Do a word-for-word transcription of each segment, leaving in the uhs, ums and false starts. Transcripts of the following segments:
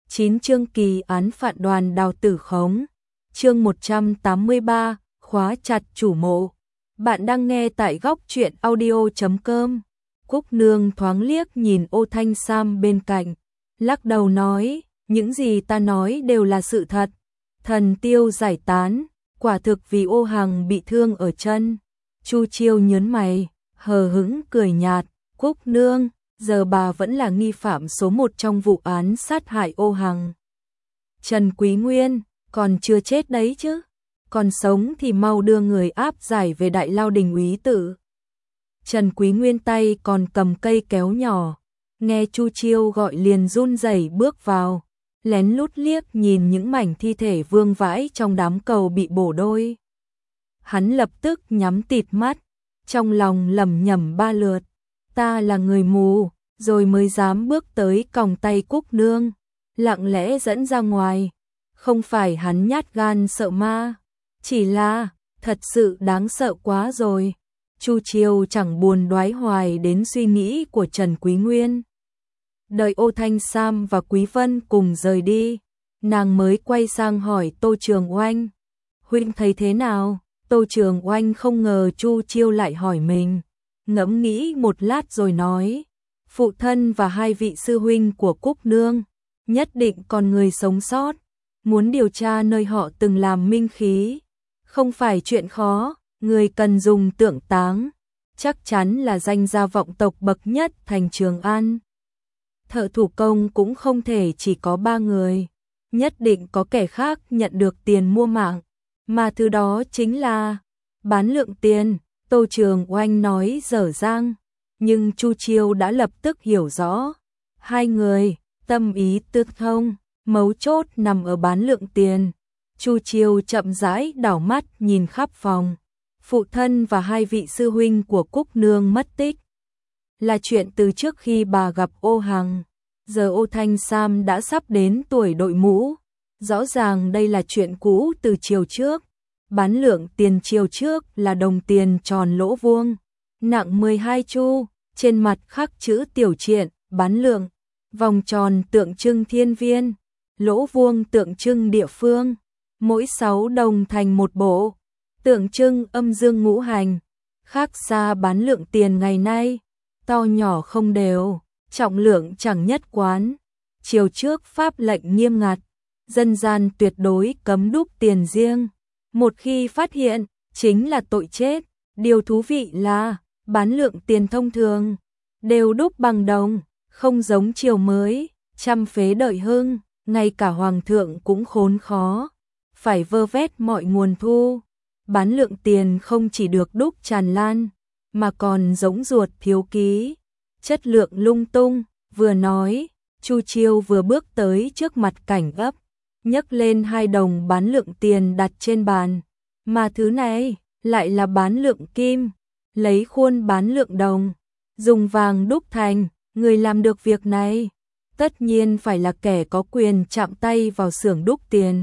chín chương kỳ án phạt đoàn đào tử khống. Chương một trăm tám mươi ba, khóa chặt chủ mộ. Bạn đang nghe tại góc truyện audio chấm com. Cúc Nương thoáng liếc nhìn Ô Thanh Sam bên cạnh, lắc đầu nói, những gì ta nói đều là sự thật. Thần tiêu giải tán, quả thực vì Ô Hằng bị thương ở chân. Chu Chiêu nhớn mày, hờ hững cười nhạt, Cúc Nương, giờ bà vẫn là nghi phạm số một trong vụ án sát hại Ô Hằng. Trần Quý Nguyên, còn chưa chết đấy chứ, còn sống thì mau đưa người áp giải về Đại Lao Đình úy tử. Trần Quý Nguyên tay còn cầm cây kéo nhỏ, nghe Chu Chiêu gọi liền run rẩy bước vào, lén lút liếc nhìn những mảnh thi thể vương vãi trong đám cầu bị bổ đôi. Hắn lập tức nhắm tịt mắt, trong lòng lẩm nhẩm ba lượt, ta là người mù, rồi mới dám bước tới còng tay Cúc Nương, lặng lẽ dẫn ra ngoài. Không phải hắn nhát gan sợ ma, chỉ là thật sự đáng sợ quá rồi. Chu Chiêu chẳng buồn đoái hoài đến suy nghĩ của Trần Quý Nguyên. Đợi Ô Thanh Sam và Quý Vân cùng rời đi, nàng mới quay sang hỏi Tô Trường Oanh, huynh thấy thế nào? Tô Trường Oanh không ngờ Chu Chiêu lại hỏi mình, ngẫm nghĩ một lát rồi nói, phụ thân và hai vị sư huynh của Cúc Nương nhất định còn người sống sót, muốn điều tra nơi họ từng làm minh khí, không phải chuyện khó, người cần dùng tượng táng, chắc chắn là danh gia vọng tộc bậc nhất thành Trường An. Thợ thủ công cũng không thể chỉ có ba người, nhất định có kẻ khác nhận được tiền mua mạng, mà thứ đó chính là bán lượng tiền. Tô Trường Oanh nói dở dang, nhưng Chu Chiêu đã lập tức hiểu rõ, hai người tâm ý tương thông, mấu chốt nằm ở bán lượng tiền. Chu Chiêu chậm rãi đảo mắt nhìn khắp phòng, phụ thân và hai vị sư huynh của Cúc Nương mất tích, là chuyện từ trước khi bà gặp Ô Hằng. Giờ Ô Thanh Sam đã sắp đến tuổi đội mũ, rõ ràng đây là chuyện cũ từ chiều trước. Bán lượng tiền chiều trước là đồng tiền tròn lỗ vuông, nặng mười hai chu, trên mặt khắc chữ tiểu triện, bán lượng, vòng tròn tượng trưng thiên viên, lỗ vuông tượng trưng địa phương, mỗi sáu đồng thành một bộ, tượng trưng âm dương ngũ hành. Khác xa bán lượng tiền ngày nay, to nhỏ không đều, trọng lượng chẳng nhất quán. Chiều trước pháp lệnh nghiêm ngặt, dân gian tuyệt đối cấm đúc tiền riêng. Một khi phát hiện, chính là tội chết. Điều thú vị là, bán lượng tiền thông thường đều đúc bằng đồng, không giống triều mới, trăm phế đợi hưng, ngay cả hoàng thượng cũng khốn khó, phải vơ vét mọi nguồn thu. Bán lượng tiền không chỉ được đúc tràn lan, mà còn giống ruột thiếu ký, chất lượng lung tung. Vừa nói, Chu Chiêu vừa bước tới trước mặt cảnh ấp, nhấc lên hai đồng bán lượng tiền đặt trên bàn, mà thứ này lại là bán lượng kim, lấy khuôn bán lượng đồng, dùng vàng đúc thành. Người làm được việc này, tất nhiên phải là kẻ có quyền chạm tay vào xưởng đúc tiền.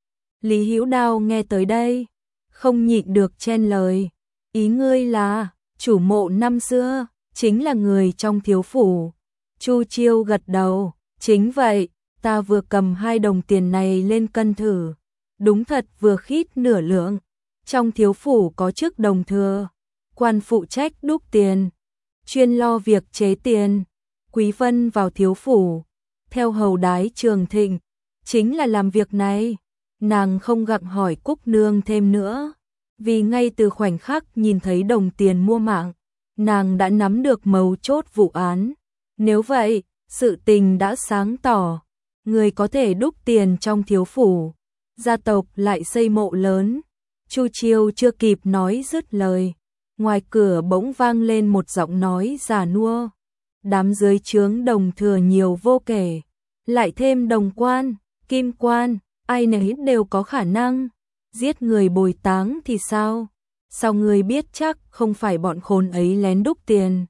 Lý Hữu Đao nghe tới đây, không nhịn được chen lời, ý ngươi là, chủ mộ năm xưa, chính là người trong thiếu phủ. Chu Chiêu gật đầu, chính vậy. Ta vừa cầm hai đồng tiền này lên cân thử, đúng thật vừa khít nửa lượng. Trong thiếu phủ có chức đồng thừa, quan phụ trách đúc tiền, chuyên lo việc chế tiền. Quý Vân vào thiếu phủ, theo hầu đái Trường Thịnh, chính là làm việc này. Nàng không gặng hỏi Cúc Nương thêm nữa, vì ngay từ khoảnh khắc nhìn thấy đồng tiền mua mạng, nàng đã nắm được mấu chốt vụ án. Nếu vậy, sự tình đã sáng tỏ. Người có thể đúc tiền trong thiếu phủ, gia tộc lại xây mộ lớn. Chu Chiêu chưa kịp nói dứt lời, ngoài cửa bỗng vang lên một giọng nói già nua. Đám dưới trướng đồng thừa nhiều vô kể, lại thêm đồng quan, kim quan, ai nấy đều có khả năng giết người bồi táng thì sao? Sao người biết chắc không phải bọn khốn ấy lén đúc tiền?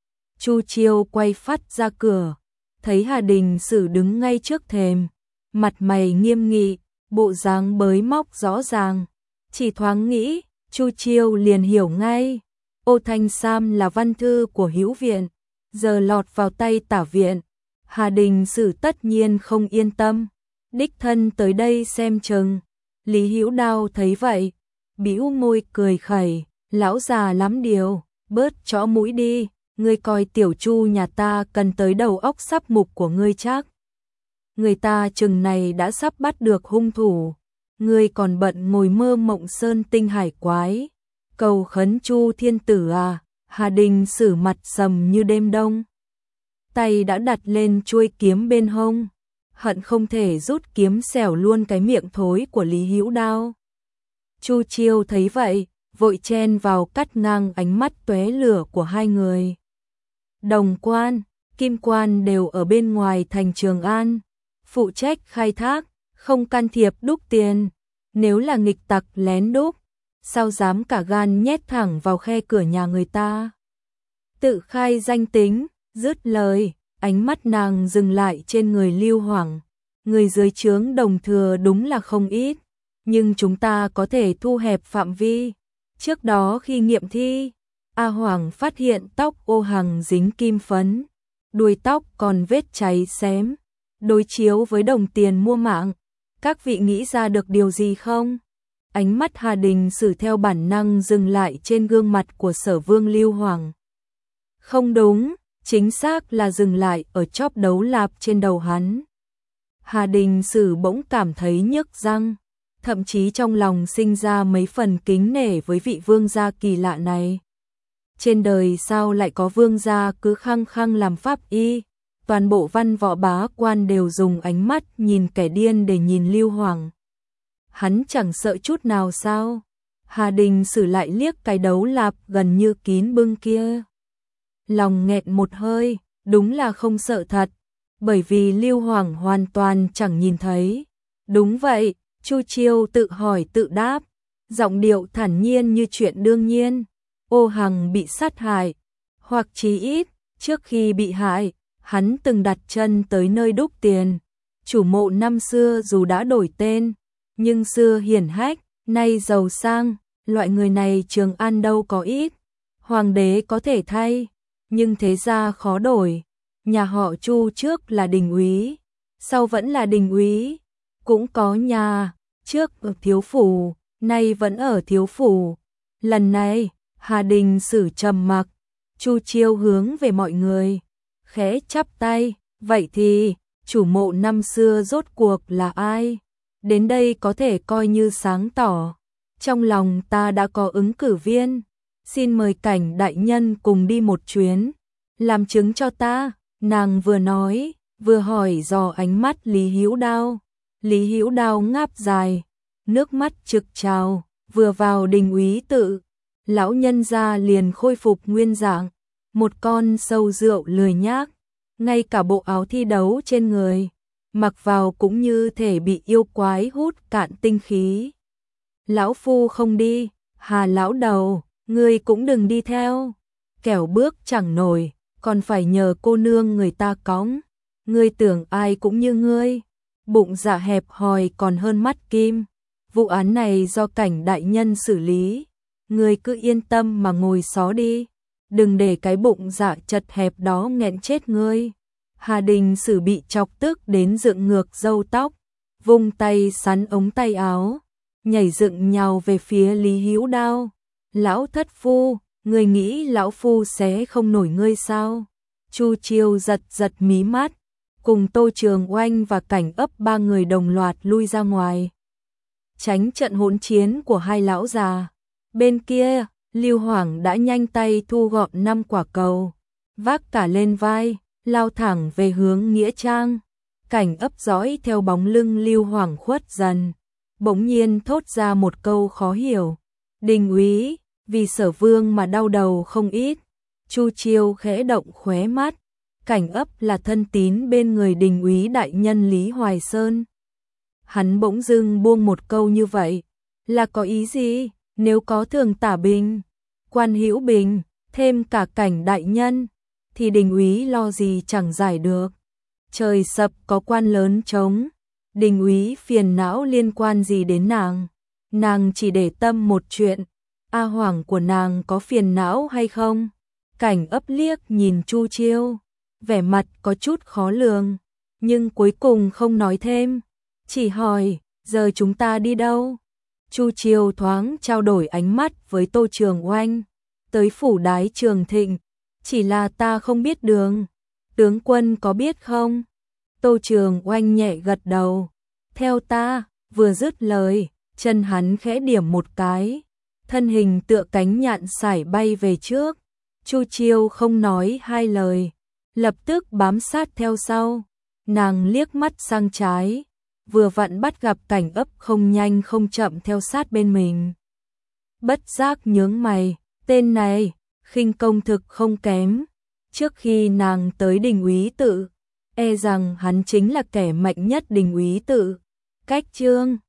Chu Chiêu quay phắt ra cửa, thấy Hà Đình Sử đứng ngay trước thềm, mặt mày nghiêm nghị, bộ dáng bới móc rõ ràng. Chỉ thoáng nghĩ, Chu Chiêu liền hiểu ngay, Ô Thanh Sam là văn thư của Hữu viện, giờ lọt vào tay Tả viện, Hà Đình Sử tất nhiên không yên tâm, đích thân tới đây xem chừng. Lý Hữu Đao thấy vậy, bĩu môi cười khẩy, lão già lắm điều, bớt chõ mũi đi, ngươi coi tiểu Chu nhà ta cần tới đầu óc sắp mục của ngươi chắc. Người ta chừng này đã sắp bắt được hung thủ, ngươi còn bận ngồi mơ mộng sơn tinh hải quái, cầu khấn Chu thiên tử à? Hà Đình Sử mặt sầm như đêm đông, tay đã đặt lên chuôi kiếm bên hông, hận không thể rút kiếm xẻo luôn cái miệng thối của Lý Hữu Đao. Chu Chiêu thấy vậy, vội chen vào cắt ngang ánh mắt tóe lửa của hai người. Đồng Quan, Kim Quan đều ở bên ngoài thành Trường An, phụ trách khai thác, không can thiệp đúc tiền. Nếu là nghịch tặc lén đúc, sao dám cả gan nhét thẳng vào khe cửa nhà người ta. Tự khai danh tính, dứt lời, ánh mắt nàng dừng lại trên người Lưu Hoàng. Người dưới trướng Đồng Thừa đúng là không ít, nhưng chúng ta có thể thu hẹp phạm vi. Trước đó khi nghiệm thi, A Hoàng phát hiện tóc Ô Hằng dính kim phấn, đuôi tóc còn vết cháy xém, đối chiếu với đồng tiền mua mạng. Các vị nghĩ ra được điều gì không? Ánh mắt Hà Đình Sử theo bản năng dừng lại trên gương mặt của Sở Vương Lưu Hoàng. Không đúng, chính xác là dừng lại ở chóp đấu lạp trên đầu hắn. Hà Đình Sử bỗng cảm thấy nhức răng, thậm chí trong lòng sinh ra mấy phần kính nể với vị vương gia kỳ lạ này. Trên đời sao lại có vương gia cứ khăng khăng làm pháp y, toàn bộ văn võ bá quan đều dùng ánh mắt nhìn kẻ điên để nhìn Lưu Hoàng. Hắn chẳng sợ chút nào sao? Hà Đình Sử lại liếc cái đấu lạp gần như kín bưng kia. Lòng nghẹt một hơi, đúng là không sợ thật, bởi vì Lưu Hoàng hoàn toàn chẳng nhìn thấy. Đúng vậy, Chu Chiêu tự hỏi tự đáp, giọng điệu thản nhiên như chuyện đương nhiên. Ô Hằng bị sát hại, hoặc chí ít, trước khi bị hại, hắn từng đặt chân tới nơi đúc tiền. Chủ mộ năm xưa dù đã đổi tên, nhưng xưa hiển hách, nay giàu sang, loại người này Trường An đâu có ít. Hoàng đế có thể thay, nhưng thế gia khó đổi. Nhà họ Chu trước là đình úy, sau vẫn là đình úy, cũng có nhà, trước ở thiếu phủ, nay vẫn ở thiếu phủ. Lần này, Hà Đình Sử trầm mặc, Chu Chiêu hướng về mọi người, khẽ chắp tay, vậy thì, chủ mộ năm xưa rốt cuộc là ai? Đến đây có thể coi như sáng tỏ, trong lòng ta đã có ứng cử viên, xin mời Cảnh đại nhân cùng đi một chuyến, làm chứng cho ta. Nàng vừa nói, vừa hỏi dò ánh mắt Lý Hữu Đao. Lý Hữu Đao ngáp dài, nước mắt trực trào, vừa vào đình úy tự, lão nhân gia liền khôi phục nguyên dạng, một con sâu rượu lười nhác, ngay cả bộ áo thi đấu trên người, mặc vào cũng như thể bị yêu quái hút cạn tinh khí. Lão phu không đi, Hà lão đầu, ngươi cũng đừng đi theo, kẻo bước chẳng nổi, còn phải nhờ cô nương người ta cõng, ngươi tưởng ai cũng như ngươi, bụng dạ hẹp hòi còn hơn mắt kim, vụ án này do Cảnh đại nhân xử lý, ngươi cứ yên tâm mà ngồi xó đi, đừng để cái bụng dạ chật hẹp đó nghẹn chết ngươi. Hà Đình Sử bị chọc tức đến dựng ngược râu tóc, vung tay sắn ống tay áo, nhảy dựng nhào về phía Lý Hữu Đao. Lão thất phu, ngươi nghĩ lão phu sẽ không nổi ngươi sao? Chu Chiêu giật giật mí mắt, cùng Tô Trường Oanh và Cảnh ấp ba người đồng loạt lui ra ngoài, tránh trận hỗn chiến của hai lão già. Bên kia, Lưu Hoàng đã nhanh tay thu gọn năm quả cầu, vác cả lên vai, lao thẳng về hướng nghĩa trang. Cảnh ấp dõi theo bóng lưng Lưu Hoàng khuất dần, bỗng nhiên thốt ra một câu khó hiểu. Đình úy, vì Sở Vương mà đau đầu không ít. Chu Chiêu khẽ động khóe mắt, Cảnh ấp là thân tín bên người đình úy đại nhân Lý Hoài Sơn. Hắn bỗng dưng buông một câu như vậy, là có ý gì? Nếu có Thường Tả Bình, Quan Hữu Bình, thêm cả Cảnh đại nhân, thì đình úy lo gì chẳng giải được. Trời sập có quan lớn trống, đình úy phiền não liên quan gì đến nàng? Nàng chỉ để tâm một chuyện, A Hoàng của nàng có phiền não hay không? Cảnh ấp liếc nhìn Chu Chiêu, vẻ mặt có chút khó lường, nhưng cuối cùng không nói thêm, chỉ hỏi, giờ chúng ta đi đâu? Chu Chiêu thoáng trao đổi ánh mắt với Tô Trường Oanh, tới phủ Đái Trường Thịnh, chỉ là ta không biết đường, tướng quân có biết không? Tô Trường Oanh nhẹ gật đầu, theo ta, vừa dứt lời, chân hắn khẽ điểm một cái, thân hình tựa cánh nhạn sải bay về trước, Chu Chiêu không nói hai lời, lập tức bám sát theo sau, nàng liếc mắt sang trái, vừa vặn bắt gặp Cảnh Ấp không nhanh không chậm theo sát bên mình. Bất giác nhướng mày, tên này, khinh công thực không kém, trước khi nàng tới Đình Úy Tự, e rằng hắn chính là kẻ mạnh nhất Đình Úy Tự. Cách Trương